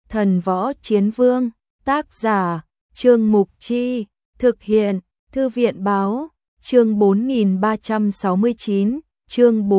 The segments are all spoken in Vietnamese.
Thần Võ Chiến Vương, tác giả, Trương Mục Chi, thực hiện, Thư viện Báo, chương 4369, chương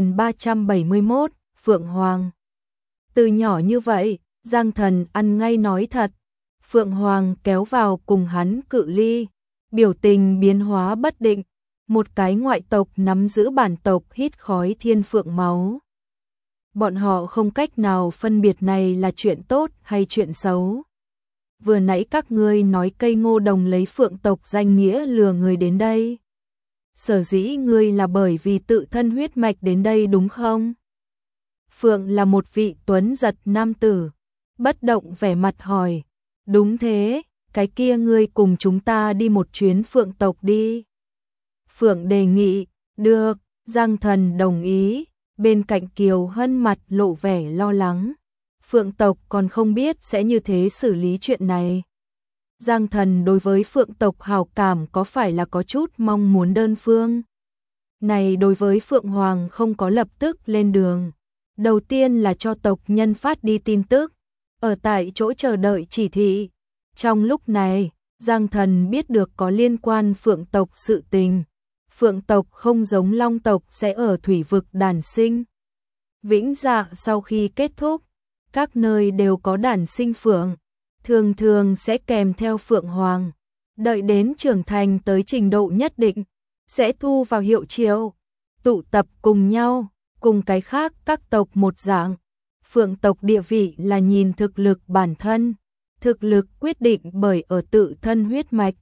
4371, Phượng Hoàng. Từ nhỏ như vậy, Giang Thần ăn ngay nói thật. Phượng Hoàng kéo vào cùng hắn cự ly, biểu tình biến hóa bất định, một cái ngoại tộc nắm giữ bản tộc hít khói thiên phượng máu. Bọn họ không cách nào phân biệt này là chuyện tốt hay chuyện xấu. Vừa nãy các ngươi nói cây ngô đồng lấy phượng tộc danh nghĩa lừa người đến đây. Sở dĩ ngươi là bởi vì tự thân huyết mạch đến đây đúng không? Phượng là một vị tuấn giật nam tử, bất động vẻ mặt hỏi. Đúng thế, cái kia ngươi cùng chúng ta đi một chuyến phượng tộc đi. Phượng đề nghị, được, Giang Thần đồng ý, bên cạnh Kiều Hân mặt lộ vẻ lo lắng. Phượng tộc còn không biết sẽ như thế xử lý chuyện này. Giang Thần đối với phượng tộc hào cảm có phải là có chút mong muốn đơn phương. Này đối với Phượng Hoàng không có lập tức lên đường. Đầu tiên là cho tộc nhân phát đi tin tức, ở tại chỗ chờ đợi chỉ thị. Trong lúc này, Giang Thần biết được có liên quan phượng tộc sự tình. Phượng tộc không giống long tộc sẽ ở thủy vực đản sinh. Vĩnh dạ sau khi kết thúc, các nơi đều có đản sinh phượng, thường thường sẽ kèm theo phượng hoàng. Đợi đến trưởng thành tới trình độ nhất định, sẽ thu vào hiệu triệu, tụ tập cùng nhau, cùng cái khác các tộc một dạng. Phượng tộc địa vị là nhìn thực lực bản thân, thực lực quyết định bởi ở tự thân huyết mạch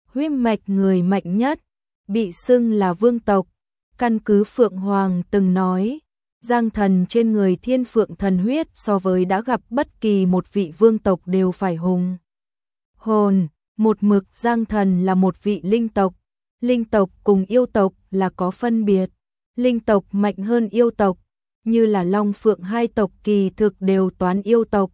người mạnh nhất, bị xưng là vương tộc. Căn cứ Phượng Hoàng từng nói, Giang Thần trên người thiên phượng thần huyết so với đã gặp bất kỳ một vị vương tộc đều phải hùng hồn. Một mực Giang Thần là một vị linh tộc cùng yêu tộc là có phân biệt. Linh tộc mạnh hơn yêu tộc, như là Long Phượng hai tộc kỳ thực đều toán yêu tộc.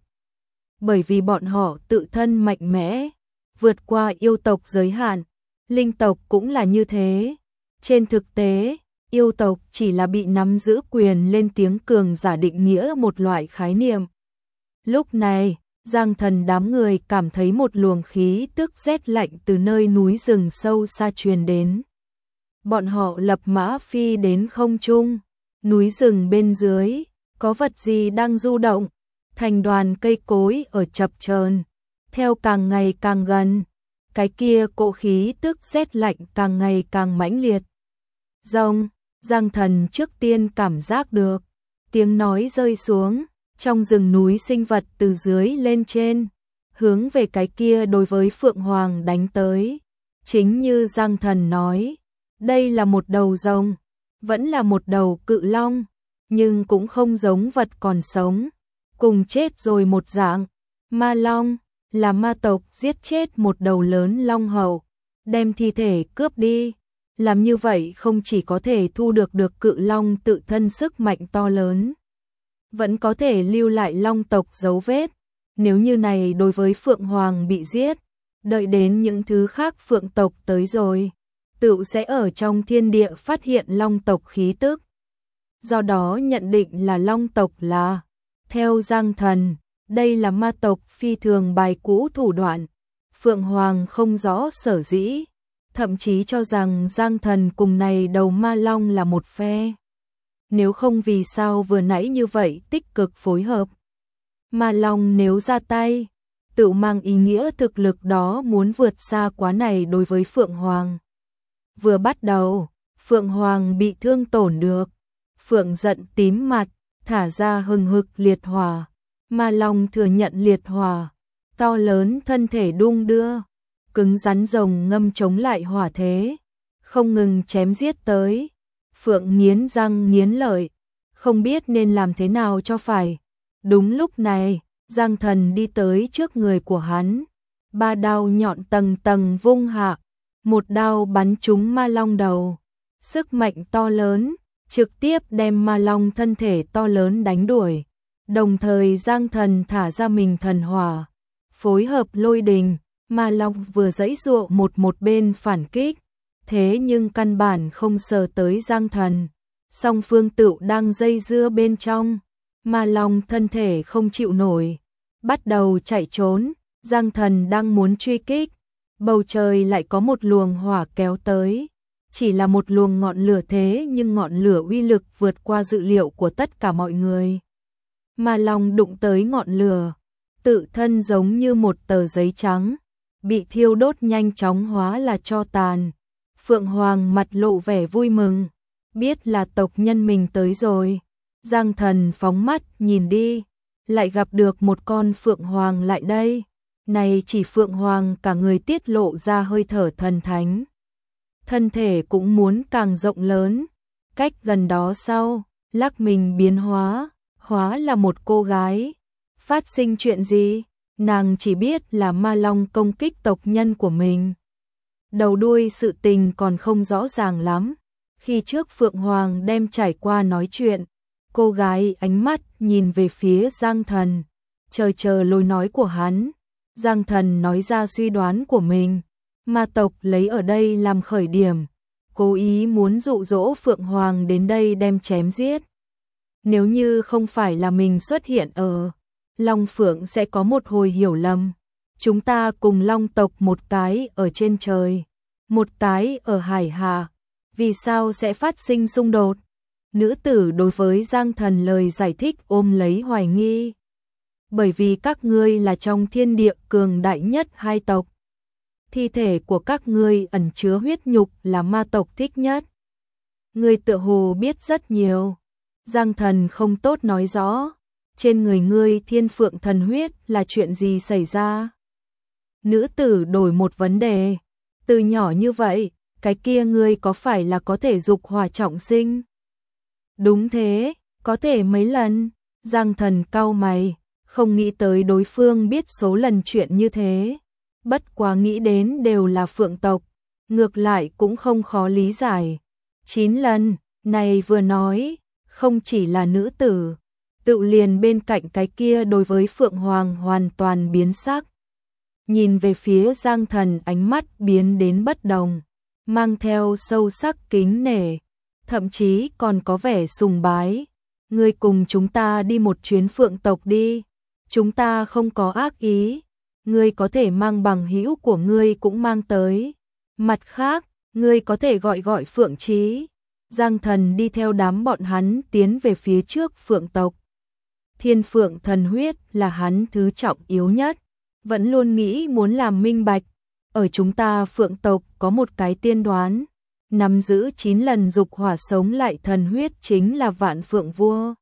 Bởi vì bọn họ tự thân mạnh mẽ, vượt qua yêu tộc giới hạn, linh tộc cũng là như thế. Trên thực tế, yêu tộc chỉ là bị nắm giữ quyền lên tiếng cường giả định nghĩa một loại khái niệm. Lúc này, Giang Thần đám người cảm thấy một luồng khí tức rét lạnh từ nơi núi rừng sâu xa truyền đến. Bọn họ lập mã phi đến không trung, núi rừng bên dưới, có vật gì đang du động, thành đoàn cây cối ở chập chờn, theo càng ngày càng gần, cái kia cỗ khí tức rét lạnh càng ngày càng mãnh liệt. Rồng, Giang Thần trước tiên cảm giác được, tiếng nói rơi xuống, trong rừng núi sinh vật từ dưới lên trên, hướng về cái kia đối với Phượng Hoàng đánh tới. Chính như Giang Thần nói, đây là một đầu rồng, vẫn là một đầu cự long, nhưng cũng không giống vật còn sống, cùng chết rồi một dạng. Ma long là ma tộc giết chết một đầu lớn long hậu, đem thi thể cướp đi. Làm như vậy không chỉ có thể thu được cự long tự thân sức mạnh to lớn, vẫn có thể lưu lại long tộc dấu vết. Nếu như này đối với Phượng Hoàng bị giết, đợi đến những thứ khác phượng tộc tới rồi, tựu sẽ ở trong thiên địa phát hiện long tộc khí tức. Do đó nhận định là long tộc là, theo Giang Thần, đây là ma tộc phi thường bài cũ thủ đoạn. Phượng Hoàng không rõ sở dĩ, thậm chí cho rằng Giang Thần cùng này đầu ma long là một phe. Nếu không vì sao vừa nãy như vậy tích cực phối hợp. Ma long nếu ra tay, tự mang ý nghĩa thực lực đó muốn vượt xa quá này đối với Phượng Hoàng. Vừa bắt đầu, Phượng Hoàng bị thương tổn được. Phượng giận tím mặt, thả ra hừng hực liệt hỏa. Ma long thừa nhận liệt hỏa, to lớn thân thể đung đưa, cứng rắn rồng ngâm chống lại hỏa thế, không ngừng chém giết tới. Phượng nghiến răng nghiến lợi, không biết nên làm thế nào cho phải. Đúng lúc này, Giang Thần đi tới trước người của hắn, ba đao nhọn tầng tầng vung hạ, một đao bắn trúng ma long đầu. Sức mạnh to lớn, trực tiếp đem ma long thân thể to lớn đánh đuổi. Đồng thời Giang Thần thả ra mình thần hỏa, phối hợp lôi đình, ma long vừa giãy giụa một bên phản kích, thế nhưng căn bản không sờ tới Giang Thần. Song phương tựu đang dây dưa bên trong, ma long thân thể không chịu nổi, bắt đầu chạy trốn. Giang Thần đang muốn truy kích, bầu trời lại có một luồng hỏa kéo tới. Chỉ là một luồng ngọn lửa thế nhưng ngọn lửa uy lực vượt qua dự liệu của tất cả mọi người. Ma Long đụng tới ngọn lửa, tự thân giống như một tờ giấy trắng, bị thiêu đốt nhanh chóng hóa là tro tàn. Phượng Hoàng mặt lộ vẻ vui mừng, biết là tộc nhân mình tới rồi. Giang Thần phóng mắt nhìn đi, lại gặp được một con Phượng Hoàng lại đây. Này chỉ Phượng Hoàng cả người tiết lộ ra hơi thở thần thánh. Thân thể cũng muốn càng rộng lớn, cách gần đó sau, lắc mình biến hóa là một cô gái. Phát sinh chuyện gì? Nàng chỉ biết là Ma Long công kích tộc nhân của mình. Đầu đuôi sự tình còn không rõ ràng lắm. Khi trước Phượng Hoàng đem trải qua nói chuyện, cô gái ánh mắt nhìn về phía Giang Thần, chờ lối nói của hắn. Giang Thần nói ra suy đoán của mình, ma tộc lấy ở đây làm khởi điểm, cố ý muốn dụ dỗ Phượng Hoàng đến đây đem chém giết. Nếu như không phải là mình xuất hiện ở Long Phượng sẽ có một hồi hiểu lầm. Chúng ta cùng Long tộc một cái ở trên trời, một cái ở hải hạ, vì sao sẽ phát sinh xung đột? Nữ tử đối với Giang Thần lời giải thích ôm lấy hoài nghi. Bởi vì các ngươi là trong thiên địa cường đại nhất hai tộc. Thi thể của các ngươi ẩn chứa huyết nhục là ma tộc thích nhất. Ngươi tựa hồ biết rất nhiều. Giang Thần không tốt nói rõ. Trên người ngươi thiên phượng thần huyết là chuyện gì xảy ra? Nữ tử đổi một vấn đề. Từ nhỏ như vậy, cái kia ngươi có phải là có thể dục hỏa trọng sinh? Đúng thế, có thể mấy lần. Giang Thần cau mày, không nghĩ tới đối phương biết số lần chuyện như thế. Bất quá nghĩ đến đều là phượng tộc, ngược lại cũng không khó lý giải. 9 lần, này vừa nói, không chỉ là nữ tử, tự liền bên cạnh cái kia đối với Phượng Hoàng hoàn toàn biến sắc. Nhìn về phía Giang Thần ánh mắt biến đến bất đồng, mang theo sâu sắc kính nể, thậm chí còn có vẻ sùng bái. Ngươi cùng chúng ta đi một chuyến Phượng tộc đi, chúng ta không có ác ý. Ngươi có thể mang bằng hữu của ngươi cũng mang tới. Mặt khác, ngươi có thể gọi Phượng Chí. Giang Thần đi theo đám bọn hắn tiến về phía trước Phượng tộc. Thiên Phượng thần huyết là hắn thứ trọng yếu nhất, vẫn luôn nghĩ muốn làm minh bạch. Ở chúng ta Phượng tộc có một cái tiên đoán, nắm giữ 9 lần dục hỏa sống lại thần huyết chính là Vạn Phượng Vua.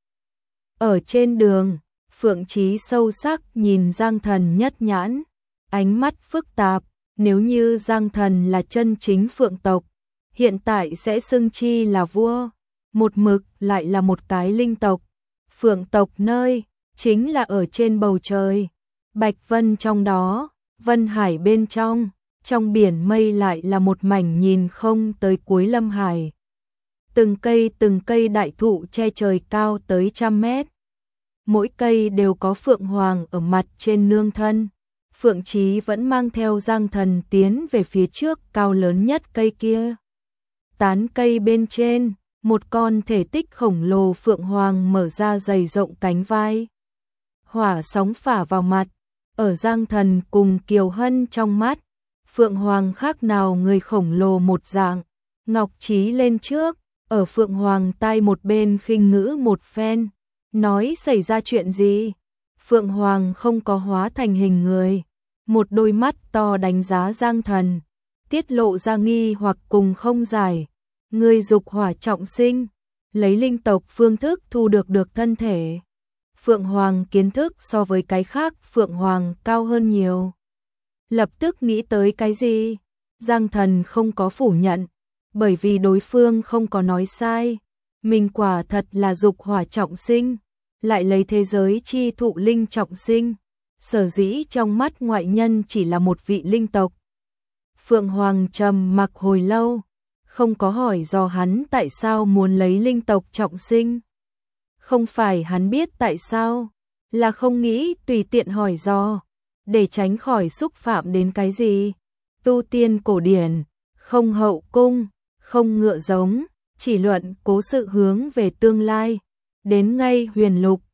Ở trên đường, Phượng Chí sâu sắc nhìn Giang Thần nhất nhãn, ánh mắt phức tạp. Nếu như Giang Thần là chân chính Phượng tộc, hiện tại sẽ xưng chi là vua, một mực lại là một cái linh tộc. Phượng tộc nơi, chính là ở trên bầu trời, Bạch Vân trong đó, Vân Hải bên trong biển mây lại là một mảnh nhìn không tới cuối lâm hải. Từng cây đại thụ che trời cao tới 100 mét. Mỗi cây đều có Phượng Hoàng ở mặt trên nương thân. Phượng Chí vẫn mang theo Giang Thần tiến về phía trước cao lớn nhất cây kia. Tán cây bên trên, một con thể tích khổng lồ Phượng Hoàng mở ra dày rộng cánh vai. Hỏa sóng phả vào mặt, ở Giang Thần cùng Kiều Hân trong mắt, Phượng Hoàng khác nào người khổng lồ một dạng. Ngọc Chí lên trước, ở Phượng Hoàng tai một bên khinh ngữ một phen, nói xảy ra chuyện gì. Phượng Hoàng không có hóa thành hình người, một đôi mắt to đánh giá Giang Thần, tiết lộ ra nghi hoặc cùng không giải. Ngươi dục hỏa trọng sinh, lấy linh tộc phương thức thu được thân thể. Phượng Hoàng kiến thức so với cái khác Phượng Hoàng cao hơn nhiều. Lập tức nghĩ tới cái gì? Giang Thần không có phủ nhận, bởi vì đối phương không có nói sai. Mình quả thật là dục hỏa trọng sinh, lại lấy thế giới chi thụ linh trọng sinh. Sở dĩ trong mắt ngoại nhân chỉ là một vị linh tộc. Phượng Hoàng trầm mặc hồi lâu, không có hỏi dò hắn tại sao muốn lấy linh tộc trọng sinh. Không phải hắn biết tại sao, là không nghĩ tùy tiện hỏi dò, để tránh khỏi xúc phạm đến cái gì. Tu tiên cổ điển, không hậu cung, không ngựa giống, chỉ luận cố sự hướng về tương lai. Đến ngay huyền lục,